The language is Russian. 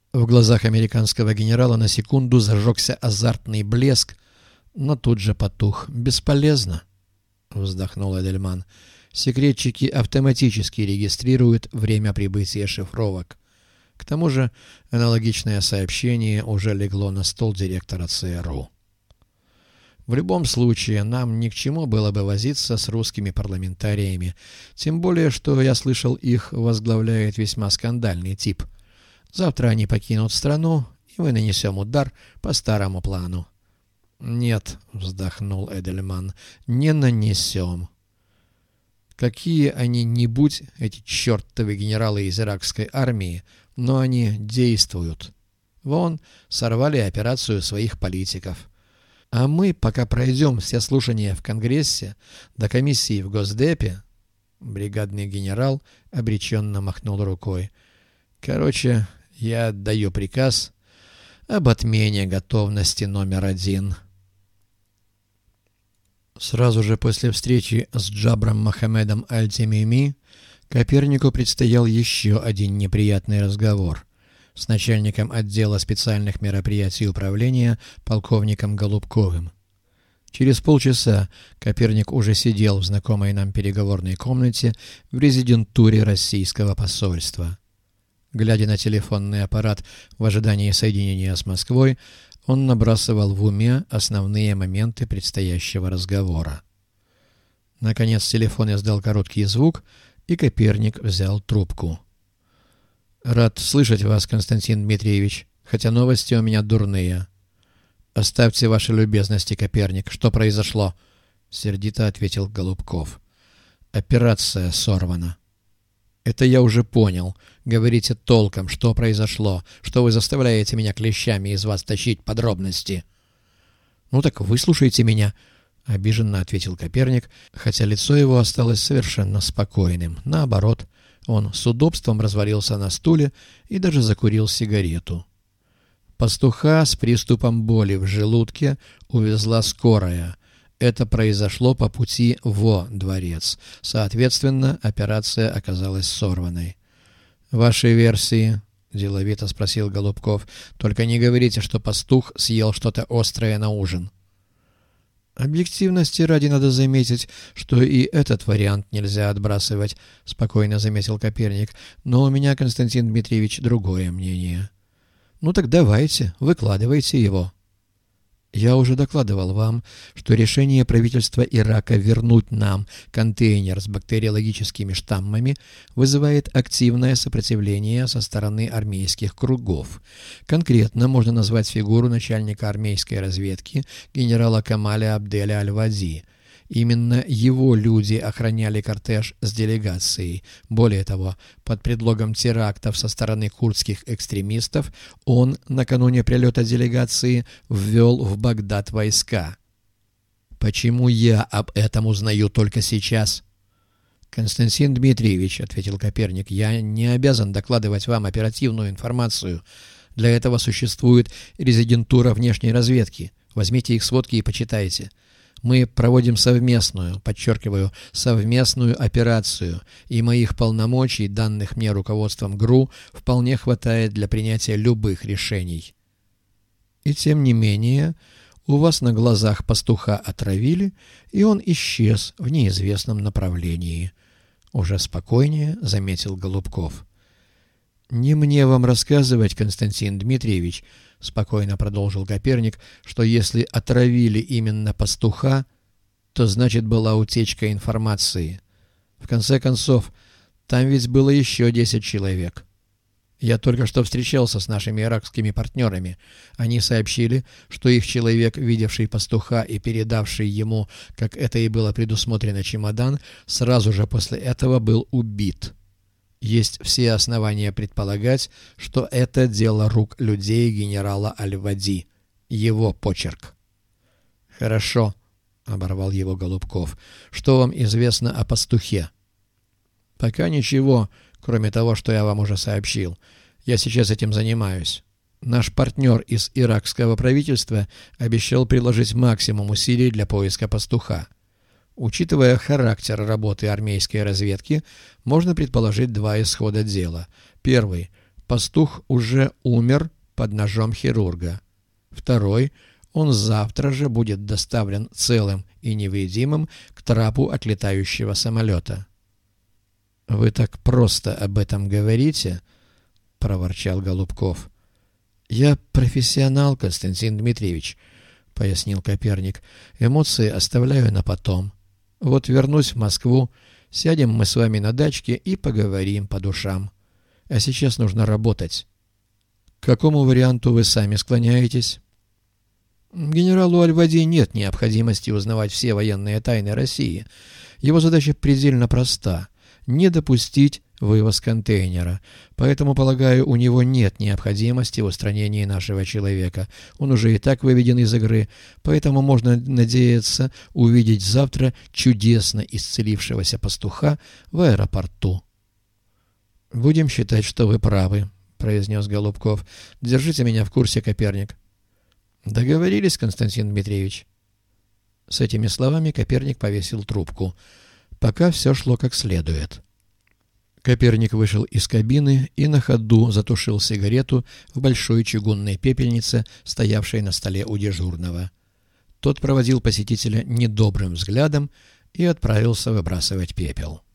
В глазах американского генерала на секунду зажегся азартный блеск, но тут же потух. «Бесполезно», — вздохнул Эдельман. «Секретчики автоматически регистрируют время прибытия шифровок. К тому же аналогичное сообщение уже легло на стол директора ЦРУ. В любом случае, нам ни к чему было бы возиться с русскими парламентариями, тем более, что, я слышал, их возглавляет весьма скандальный тип. Завтра они покинут страну, и мы нанесем удар по старому плану». «Нет», — вздохнул Эдельман, — «не нанесем. Какие они ни будь, эти чертовы генералы из иракской армии, но они действуют. Вон, сорвали операцию своих политиков. А мы, пока пройдем все слушания в Конгрессе, до комиссии в Госдепе...» Бригадный генерал обреченно махнул рукой. «Короче, я отдаю приказ об отмене готовности номер 1. Сразу же после встречи с Джабром Мохаммедом Аль-Темими Копернику предстоял еще один неприятный разговор с начальником отдела специальных мероприятий управления полковником Голубковым. Через полчаса Коперник уже сидел в знакомой нам переговорной комнате в резидентуре российского посольства. Глядя на телефонный аппарат в ожидании соединения с Москвой, он набрасывал в уме основные моменты предстоящего разговора. Наконец телефон издал короткий звук, и Коперник взял трубку. «Рад слышать вас, Константин Дмитриевич, хотя новости у меня дурные». «Оставьте ваши любезности, Коперник. Что произошло?» — сердито ответил Голубков. «Операция сорвана». «Это я уже понял. Говорите толком, что произошло, что вы заставляете меня клещами из вас тащить подробности». «Ну так выслушайте меня», — обиженно ответил Коперник, хотя лицо его осталось совершенно спокойным. Наоборот, он с удобством развалился на стуле и даже закурил сигарету. Пастуха с приступом боли в желудке увезла скорая. Это произошло по пути во дворец. Соответственно, операция оказалась сорванной. «Ваши версии?» — деловито спросил Голубков. «Только не говорите, что пастух съел что-то острое на ужин». «Объективности ради надо заметить, что и этот вариант нельзя отбрасывать», — спокойно заметил Коперник. «Но у меня, Константин Дмитриевич, другое мнение». «Ну так давайте, выкладывайте его». «Я уже докладывал вам, что решение правительства Ирака вернуть нам контейнер с бактериологическими штаммами вызывает активное сопротивление со стороны армейских кругов. Конкретно можно назвать фигуру начальника армейской разведки генерала Камаля Абделя Аль-Вади. Именно его люди охраняли кортеж с делегацией. Более того, под предлогом терактов со стороны курдских экстремистов он накануне прилета делегации ввел в Багдад войска. Почему я об этом узнаю только сейчас?» «Константин Дмитриевич», — ответил Коперник, — «я не обязан докладывать вам оперативную информацию. Для этого существует резидентура внешней разведки. Возьмите их сводки и почитайте. Мы проводим совместную, подчеркиваю, совместную операцию, и моих полномочий, данных мне руководством ГРУ, вполне хватает для принятия любых решений». «И тем не менее, у вас на глазах пастуха отравили, и он исчез в неизвестном направлении», — уже спокойнее заметил Голубков. «Не мне вам рассказывать, Константин Дмитриевич», — спокойно продолжил Коперник, «что если отравили именно пастуха, то значит была утечка информации. В конце концов, там ведь было еще 10 человек. Я только что встречался с нашими иракскими партнерами. Они сообщили, что их человек, видевший пастуха и передавший ему, как это и было предусмотрено, чемодан, сразу же после этого был убит. Есть все основания предполагать, что это дело рук людей генерала Аль-Вади. Его почерк». «Хорошо», — оборвал его Голубков. «Что вам известно о пастухе?» «Пока ничего, кроме того, что я вам уже сообщил. Я сейчас этим занимаюсь. Наш партнер из иракского правительства обещал приложить максимум усилий для поиска пастуха. Учитывая характер работы армейской разведки, можно предположить два исхода дела. Первый. Пастух уже умер под ножом хирурга. Второй, он завтра же будет доставлен целым и невредимым к трапу отлетающего самолета. — Вы так просто об этом говорите? — проворчал Голубков. — Я профессионал, Константин Дмитриевич, — пояснил Коперник. — Эмоции оставляю на потом. Вот вернусь в Москву, сядем мы с вами на дачке и поговорим по душам. А сейчас нужно работать. К какому варианту вы сами склоняетесь? Генералу Аль-Вади нет необходимости узнавать все военные тайны России. Его задача предельно проста — не допустить вывоз контейнера. Поэтому, полагаю, у него нет необходимости в устранении нашего человека. Он уже и так выведен из игры, поэтому можно надеяться увидеть завтра чудесно исцелившегося пастуха в аэропорту. — Будем считать, что вы правы, — произнес Голубков. — Держите меня в курсе, Коперник. — Договорились, Константин Дмитриевич. С этими словами Коперник повесил трубку. Пока все шло как следует. Коперник вышел из кабины и на ходу затушил сигарету в большой чугунной пепельнице, стоявшей на столе у дежурного. Тот проводил посетителя недобрым взглядом и отправился выбрасывать пепел.